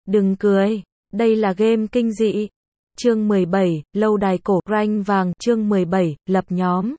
Đừng cười, đây là game kinh dị. Chương 17, lâu đài cổ, rank vàng, chương 17, lập nhóm.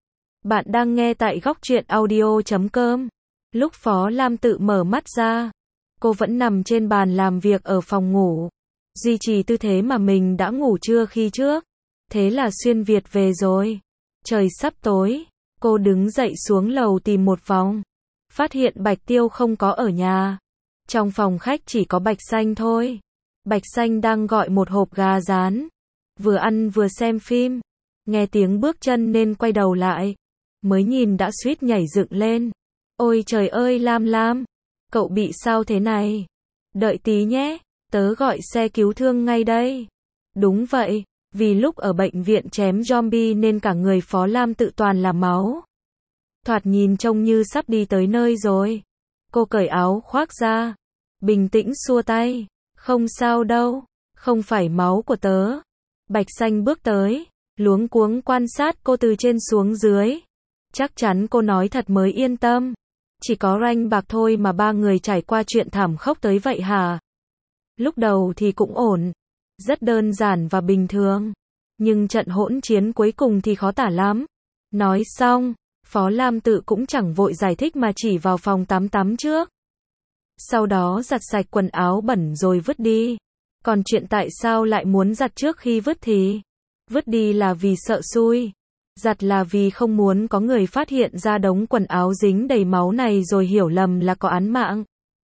Bạn đang nghe tại góc truyện audio.com. Lúc Phó Lam tự mở mắt ra, cô vẫn nằm trên bàn làm việc ở phòng ngủ, duy trì tư thế mà mình đã ngủ trưa khi trước. Thế là xuyên Việt về rồi. Trời sắp tối, cô đứng dậy xuống lầu tìm một vòng, phát hiện Bạch Tiêu không có ở nhà. Trong phòng khách chỉ có Bạch Xanh thôi. Bạch Xanh đang gọi một hộp gà rán, vừa ăn vừa xem phim. Nghe tiếng bước chân nên quay đầu lại, mới nhìn đã suýt nhảy dựng lên. Ôi trời ơi Lam Lam, cậu bị sao thế này? Đợi tí nhé, tớ gọi xe cứu thương ngay đây. Đúng vậy, vì lúc ở bệnh viện chém zombie nên cả người Phó Lam tự toàn là máu. Thoạt nhìn trông như sắp đi tới nơi rồi. Cô cởi áo khoác ra, bình tĩnh xua tay. Không sao đâu, không phải máu của tớ. Bạch Xanh bước tới, luống cuống quan sát cô từ trên xuống dưới. Chắc chắn cô nói thật mới yên tâm. Chỉ có rank bạc thôi mà ba người trải qua chuyện thảm khốc tới vậy hả? Lúc đầu thì cũng ổn, rất đơn giản và bình thường. Nhưng trận hỗn chiến cuối cùng thì khó tả lắm. Nói xong, Phó Lam tự cũng chẳng vội giải thích mà chỉ vào phòng tắm trước. Sau đó giặt sạch quần áo bẩn rồi vứt đi. Còn chuyện tại sao lại muốn giặt trước khi vứt thì? Vứt đi là vì sợ xui. Giặt là vì không muốn có người phát hiện ra đống quần áo dính đầy máu này rồi hiểu lầm là có án mạng.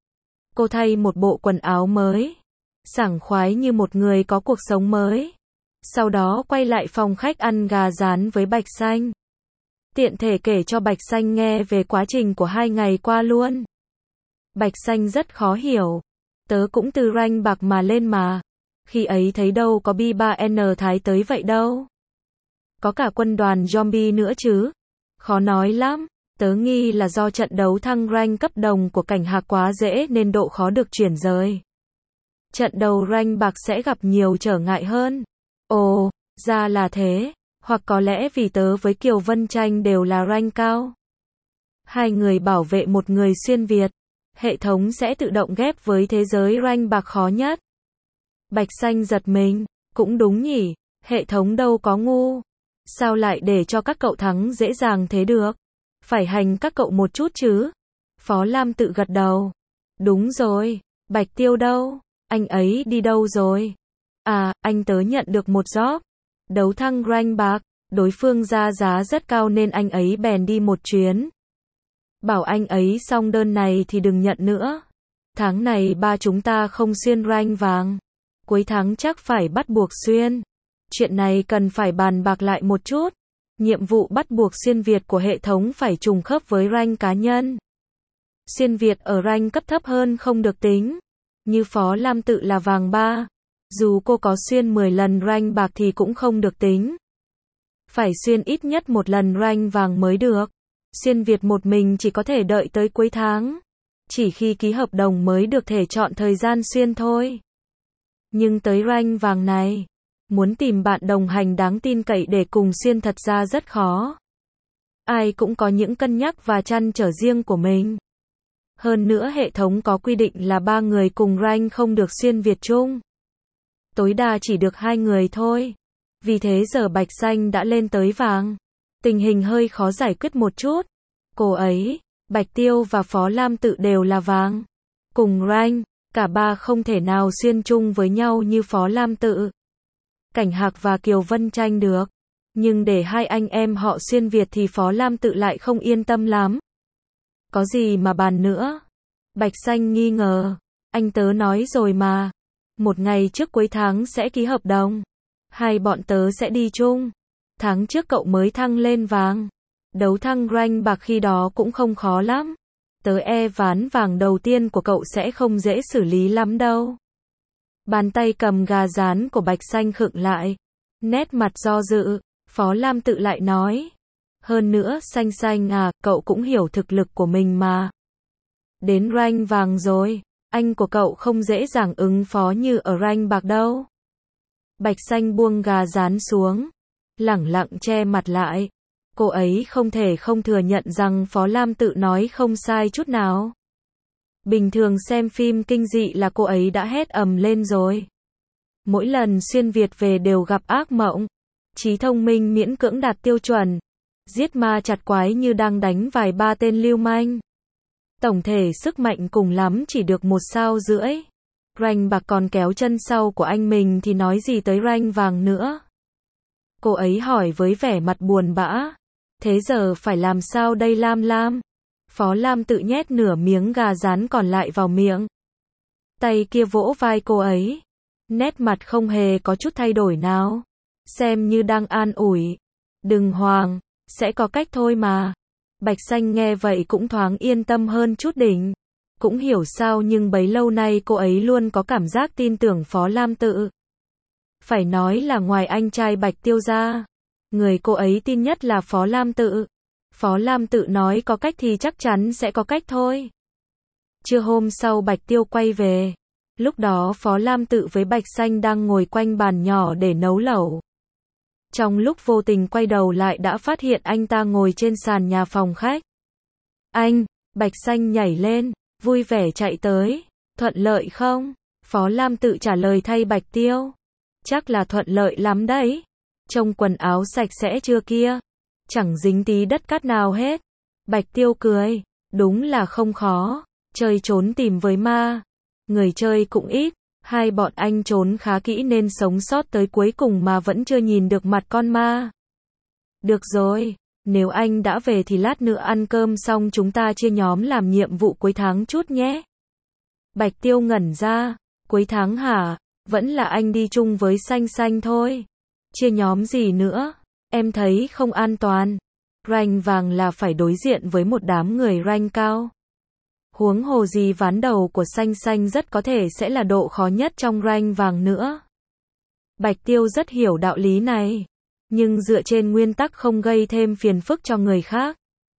Cô thay một bộ quần áo mới, sảng khoái như một người có cuộc sống mới. Sau đó quay lại phòng khách ăn gà rán với Bạch Xanh. Tiện thể kể cho Bạch Xanh nghe về quá trình của 2 ngày qua luôn. Bạch Xanh rất khó hiểu. Tớ cũng từ rank bạc mà lên mà. Khi ấy thấy đâu có B3N Thái tới vậy đâu. Có cả quân đoàn zombie nữa chứ. Khó nói lắm. Tớ nghi là do trận đấu thăng rank cấp đồng của cảnh hạc quá dễ nên độ khó được chuyển rời. Trận đầu rank bạc sẽ gặp nhiều trở ngại hơn. Ồ, ra là thế. Hoặc có lẽ vì tớ với Kiều Vân Tranh đều là rank cao. Hai người bảo vệ một người xuyên Việt. Hệ thống sẽ tự động ghép với thế giới rank bạc khó nhất. Bạch Xanh giật mình. Cũng đúng nhỉ, hệ thống đâu có ngu. Sao lại để cho các cậu thắng dễ dàng thế được? Phải hành các cậu một chút chứ. Phó Lam tự gật đầu. Đúng rồi, Bạch Tiêu đâu? Anh ấy đi đâu rồi? À, anh tớ nhận được một job. Đấu thăng rank bạc, đối phương ra giá rất cao nên anh ấy bèn đi một chuyến. Bảo anh ấy xong đơn này thì đừng nhận nữa. Tháng này ba chúng ta không xuyên rank vàng. Cuối tháng chắc phải bắt buộc xuyên. Chuyện này cần phải bàn bạc lại một chút. Nhiệm vụ bắt buộc xuyên Việt của hệ thống phải trùng khớp với rank cá nhân. Xuyên Việt ở rank cấp thấp hơn không được tính. Như Phó Lam tự là vàng 3. Dù cô có xuyên 10 lần rank bạc thì cũng không được tính. Phải xuyên ít nhất một lần rank vàng mới được. Xuyên Việt một mình chỉ có thể đợi tới cuối tháng. Chỉ khi ký hợp đồng mới được thể chọn thời gian xuyên thôi. Nhưng tới rank vàng này, muốn tìm bạn đồng hành đáng tin cậy để cùng xuyên thật ra rất khó. Ai cũng có những cân nhắc và trăn trở riêng của mình. Hơn nữa hệ thống có quy định là 3 người cùng rank không được xuyên Việt chung. Tối đa chỉ được 2 người thôi. Vì thế giờ Bạch Xanh đã lên tới vàng. Tình hình hơi khó giải quyết một chút. Cô ấy, Bạch Tiêu và Phó Lam tự đều là vàng. Cùng rank, cả ba không thể nào xuyên chung với nhau như Phó Lam tự. Cảnh Hạc và Kiều Vân Tranh được. Nhưng để hai anh em họ xuyên Việt thì Phó Lam tự lại không yên tâm lắm. Có gì mà bàn nữa? Bạch Xanh nghi ngờ. Anh tớ nói rồi mà. Một ngày trước cuối tháng sẽ ký hợp đồng. Hai bọn tớ sẽ đi chung. Tháng trước cậu mới thăng lên vàng. Đấu thăng rank bạc khi đó cũng không khó lắm. Tớ ván vàng đầu tiên của cậu sẽ không dễ xử lý lắm đâu. Bàn tay cầm gà rán của Bạch Xanh khựng lại. Nét mặt do dự. Phó Lam tự lại nói. Hơn nữa Xanh Xanh à, cậu cũng hiểu thực lực của mình mà. Đến rank vàng rồi, anh của cậu không dễ dàng ứng phó như ở rank bạc đâu. Bạch Xanh buông gà rán xuống, lẳng lặng che mặt lại. Cô ấy không thể không thừa nhận rằng Phó Lam tự nói không sai chút nào. Bình thường xem phim kinh dị là cô ấy đã hét ầm lên rồi. Mỗi lần xuyên Việt về đều gặp ác mộng. Trí thông minh miễn cưỡng đạt tiêu chuẩn. Giết ma chặt quái như đang đánh vài ba tên lưu manh. Tổng thể sức mạnh cùng lắm chỉ được 1,5 sao. Rank bạc còn kéo chân sau của anh mình thì nói gì tới rank vàng nữa. Cô ấy hỏi với vẻ mặt buồn bã. Thế giờ phải làm sao đây Lam Lam? Phó Lam tự nhét nửa miếng gà rán còn lại vào miệng. Tay kia vỗ vai cô ấy. Nét mặt không hề có chút thay đổi nào. Xem như đang an ủi. Đừng hoang, sẽ có cách thôi mà. Bạch Xanh nghe vậy cũng thoáng yên tâm hơn chút đỉnh. Cũng hiểu sao nhưng bấy lâu nay cô ấy luôn có cảm giác tin tưởng Phó Lam Tự. Phải nói là ngoài anh trai Bạch Tiêu ra, người cô ấy tin nhất là Phó Lam Tự. Phó Lam Tự nói có cách thì chắc chắn sẽ có cách thôi. Trưa hôm sau Bạch Tiêu quay về. Lúc đó Phó Lam Tự với Bạch Xanh đang ngồi quanh bàn nhỏ để nấu lẩu. Trong lúc vô tình quay đầu lại đã phát hiện anh ta ngồi trên sàn nhà phòng khách. Anh, Bạch Xanh nhảy lên, vui vẻ chạy tới. Thuận lợi không? Phó Lam Tự trả lời thay Bạch Tiêu. Chắc là thuận lợi lắm đấy. Trông quần áo sạch sẽ chưa kia? Chẳng dính tí đất cát nào hết. Bạch Tiêu cười. Đúng là không khó. Chơi trốn tìm với ma. Người chơi cũng ít. Hai bọn anh trốn khá kỹ nên sống sót tới cuối cùng mà vẫn chưa nhìn được mặt con ma. Được rồi. Nếu anh đã về thì lát nữa ăn cơm xong chúng ta chia nhóm làm nhiệm vụ cuối tháng chút nhé. Bạch Tiêu ngẩn ra. Cuối tháng hả? Vẫn là anh đi chung với Xanh Xanh thôi. Chia nhóm gì nữa? Em thấy không an toàn. Rank vàng là phải đối diện với một đám người rank cao. Huống hồ gì ván đầu của Xanh Xanh rất có thể sẽ là độ khó nhất trong rank vàng nữa. Bạch Tiêu rất hiểu đạo lý này. Nhưng dựa trên nguyên tắc không gây thêm phiền phức cho người khác.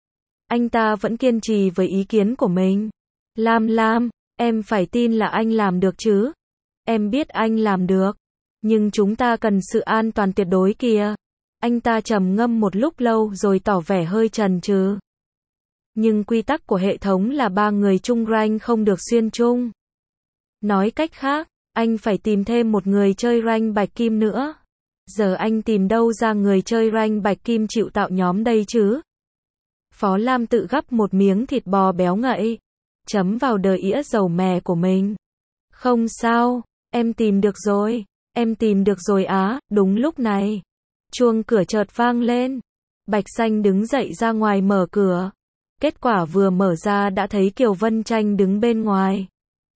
Anh ta vẫn kiên trì với ý kiến của mình. Lam Lam, em phải tin là anh làm được chứ. Em biết anh làm được. Nhưng chúng ta cần sự an toàn tuyệt đối kìa. Anh ta trầm ngâm một lúc lâu rồi tỏ vẻ hơi chần chừ. Nhưng quy tắc của hệ thống là 3 người chung rank không được xuyên chung. Nói cách khác, anh phải tìm thêm một người chơi rank bạch kim nữa. Giờ anh tìm đâu ra người chơi rank bạch kim chịu tạo nhóm đây chứ? Phó Lam Tự gắp một miếng thịt bò béo ngậy, chấm vào đờ ĩa dầu mè của mình. Không sao, em tìm được rồi. Em tìm được rồi á. Đúng lúc này, chuông cửa chợt vang lên. Bạch Xanh đứng dậy ra ngoài mở cửa. Kết quả vừa mở ra đã thấy Kiều Vân Tranh đứng bên ngoài.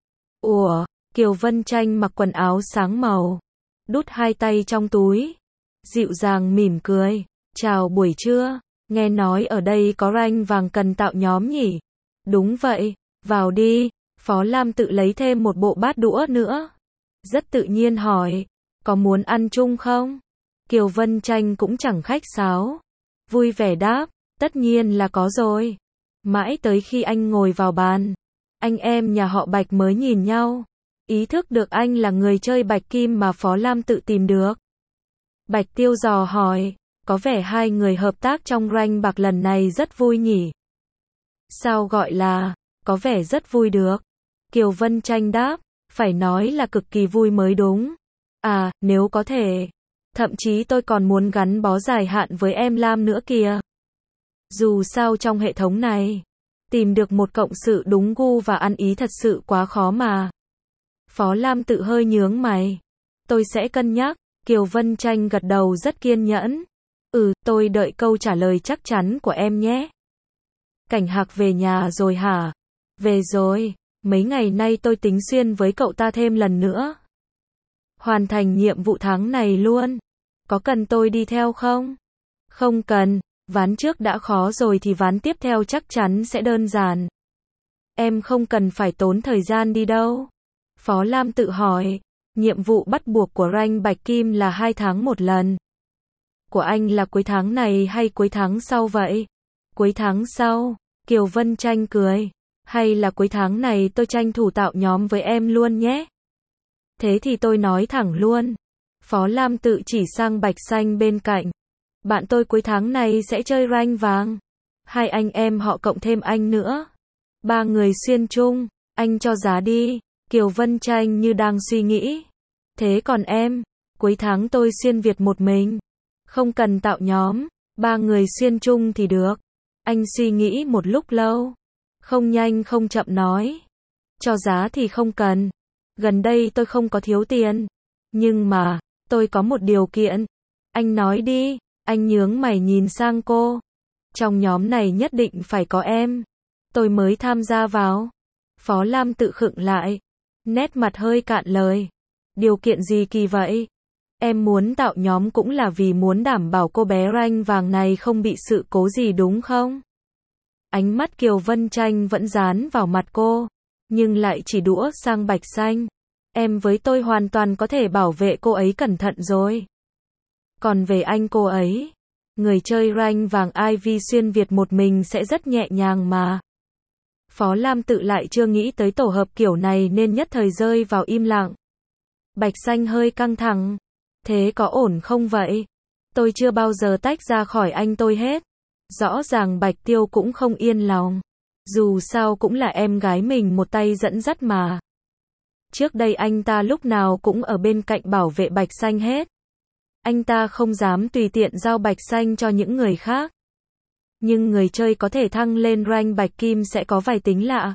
Ủa, Kiều Vân Tranh mặc quần áo sáng màu, đút hai tay trong túi, dịu dàng mỉm cười. Chào buổi trưa, nghe nói ở đây có rank vàng cần tạo nhóm nhỉ? Đúng vậy, vào đi. Phó Lam Tự lấy thêm một bộ bát đũa nữa. Rất tự nhiên hỏi, có muốn ăn chung không? Kiều Vân Tranh cũng chẳng khách sáo. Vui vẻ đáp, tất nhiên là có rồi. Mãi tới khi anh ngồi vào bàn, anh em nhà họ Bạch mới nhìn nhau. Ý thức được anh là người chơi Bạch Kim mà Phó Lam Tự tìm được. Bạch Tiêu dò hỏi, có vẻ hai người hợp tác trong rank bạc lần này rất vui nhỉ? Sao gọi là, có vẻ rất vui được? Kiều Vân Tranh đáp, phải nói là cực kỳ vui mới đúng. À, nếu có thể. Thậm chí tôi còn muốn gắn bó dài hạn với em Lam nữa kìa. Dù sao trong hệ thống này, tìm được một cộng sự đúng gu và ăn ý thật sự quá khó mà. Phó Lam Tự hơi nhướng mày. Tôi sẽ cân nhắc. Kiều Vân Tranh gật đầu rất kiên nhẫn. Tôi đợi câu trả lời chắc chắn của em nhé. Cảnh Hạc về nhà rồi hả? Về rồi. Mấy ngày nay tôi tính xuyên với cậu ta thêm lần nữa. Hoàn thành nhiệm vụ tháng này luôn. Có cần tôi đi theo không? Không cần. Ván trước đã khó rồi thì ván tiếp theo chắc chắn sẽ đơn giản. Em không cần phải tốn thời gian đi đâu. Phó Lam Tự hỏi. Nhiệm vụ bắt buộc của rank Bạch Kim là 2 tháng một lần. Của anh là cuối tháng này hay cuối tháng sau vậy? Cuối tháng sau. Kiều Vân Tranh cười. Hay là cuối tháng này tôi tranh thủ tạo nhóm với em luôn nhé. Thế thì tôi nói thẳng luôn. Phó Lam Tự chỉ sang Bạch Xanh bên cạnh. Bạn tôi cuối tháng này sẽ chơi rank vàng. 2 anh em họ cộng thêm anh nữa. 3 người xuyên chung. Anh cho giá đi. Kiều Vân Tranh như đang suy nghĩ. Thế còn em? Cuối tháng tôi xuyên Việt một mình. Không cần tạo nhóm. 3 người xuyên chung thì được. Anh suy nghĩ một lúc lâu. Không nhanh không chậm nói. Cho giá thì không cần. Gần đây tôi không có thiếu tiền. Nhưng mà, tôi có một điều kiện. Anh nói đi. Anh nhướng mày nhìn sang cô. Trong nhóm này nhất định phải có em. Tôi mới tham gia vào. Phó Lam tự khựng lại. Nét mặt hơi cạn lời. Điều kiện gì kỳ vậy? Em muốn tạo nhóm cũng là vì muốn đảm bảo cô bé ranh vàng này không bị sự cố gì đúng không? Ánh mắt Kiều Vân Tranh vẫn dán vào mặt cô, nhưng lại chỉ đũa sang Bạch Xanh. Em với tôi hoàn toàn có thể bảo vệ cô ấy cẩn thận rồi. Còn về anh cô ấy, người chơi ranh vàng Ivy xuyên Việt một mình sẽ rất nhẹ nhàng mà. Phó Lam tự lại chưa nghĩ tới tổ hợp kiểu này nên nhất thời rơi vào im lặng. Bạch Xanh hơi căng thẳng. Thế có ổn không vậy? Tôi chưa bao giờ tách ra khỏi anh tôi hết. Rõ ràng Bạch Tiêu cũng không yên lòng. Dù sao cũng là em gái mình một tay dẫn dắt mà. Trước đây anh ta lúc nào cũng ở bên cạnh bảo vệ Bạch Xanh hết. Anh ta không dám tùy tiện giao Bạch Xanh cho những người khác. Nhưng người chơi có thể thăng lên rank Bạch Kim sẽ có vài tính lạ.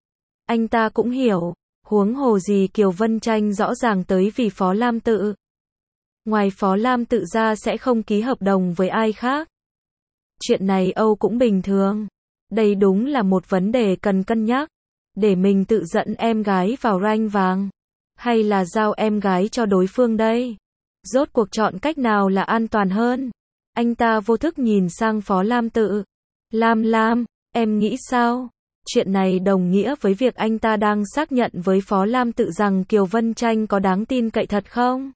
Anh ta cũng hiểu. Huống hồ gì Kiều Vân Tranh rõ ràng tới vì Phó Lam tự. Ngoài Phó Lam tự ra sẽ không ký hợp đồng với ai khác. Chuyện này Âu cũng bình thường. Đây đúng là một vấn đề cần cân nhắc. Để mình tự dẫn em gái vào rank vàng. Hay là giao em gái cho đối phương đây? Rốt cuộc chọn cách nào là an toàn hơn? Anh ta vô thức nhìn sang Phó Lam tự. Lam, em nghĩ sao? Chuyện này đồng nghĩa với việc anh ta đang xác nhận với Phó Lam tự rằng Kiều Vân Tranh có đáng tin cậy thật không?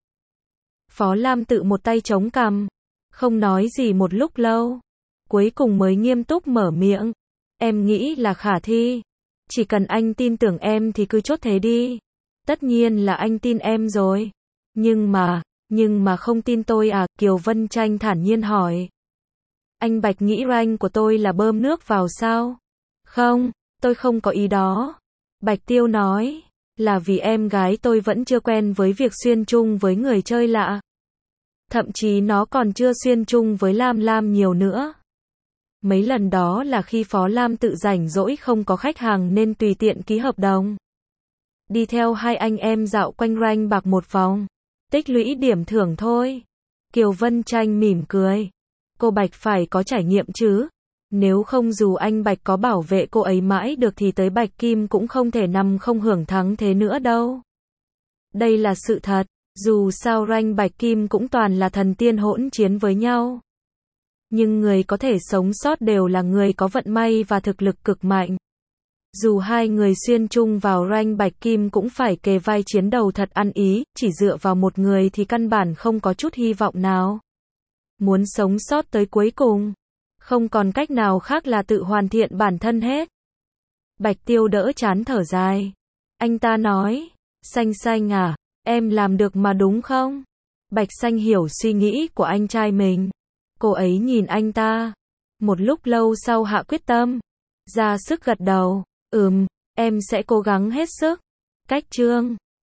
Phó Lam tự một tay chống cằm, không nói gì một lúc lâu. Cuối cùng mới nghiêm túc mở miệng. Em nghĩ là khả thi. Chỉ cần anh tin tưởng em thì cứ chốt thế đi. Tất nhiên là anh tin em rồi. Nhưng mà không tin tôi à? Kiều Vân Tranh thản nhiên hỏi. Anh Bạch nghĩ rank của tôi là bơm nước vào sao? Không, tôi không có ý đó. Bạch Tiêu nói, là vì em gái tôi vẫn chưa quen với việc xuyên chung với người chơi lạ. Thậm chí nó còn chưa xuyên chung với Lam nhiều nữa. Mấy lần đó là khi Phó Lam tự rảnh rỗi không có khách hàng nên tùy tiện ký hợp đồng. Đi theo hai anh em dạo quanh rank bạc một vòng. Tích lũy điểm thưởng thôi. Kiều Vân Tranh mỉm cười. Cô Bạch phải có trải nghiệm chứ. Nếu không dù anh Bạch có bảo vệ cô ấy mãi được thì tới Bạch Kim cũng không thể nằm không hưởng thắng thế nữa đâu. Đây là sự thật. Dù sao rank Bạch Kim cũng toàn là thần tiên hỗn chiến với nhau. Nhưng người có thể sống sót đều là người có vận may và thực lực cực mạnh. Dù hai người xuyên chung vào rank Bạch Kim cũng phải kề vai chiến đầu thật ăn ý, chỉ dựa vào một người thì căn bản không có chút hy vọng nào. Muốn sống sót tới cuối cùng, không còn cách nào khác là tự hoàn thiện bản thân hết. Bạch Tiêu đỡ chán thở dài. Anh ta nói, Xanh à, em làm được mà đúng không? Bạch Xanh hiểu suy nghĩ của anh trai mình. Cô ấy nhìn anh ta. Một lúc lâu sau hạ quyết tâm. Ra sức gật đầu. Em sẽ cố gắng hết sức. Cách chương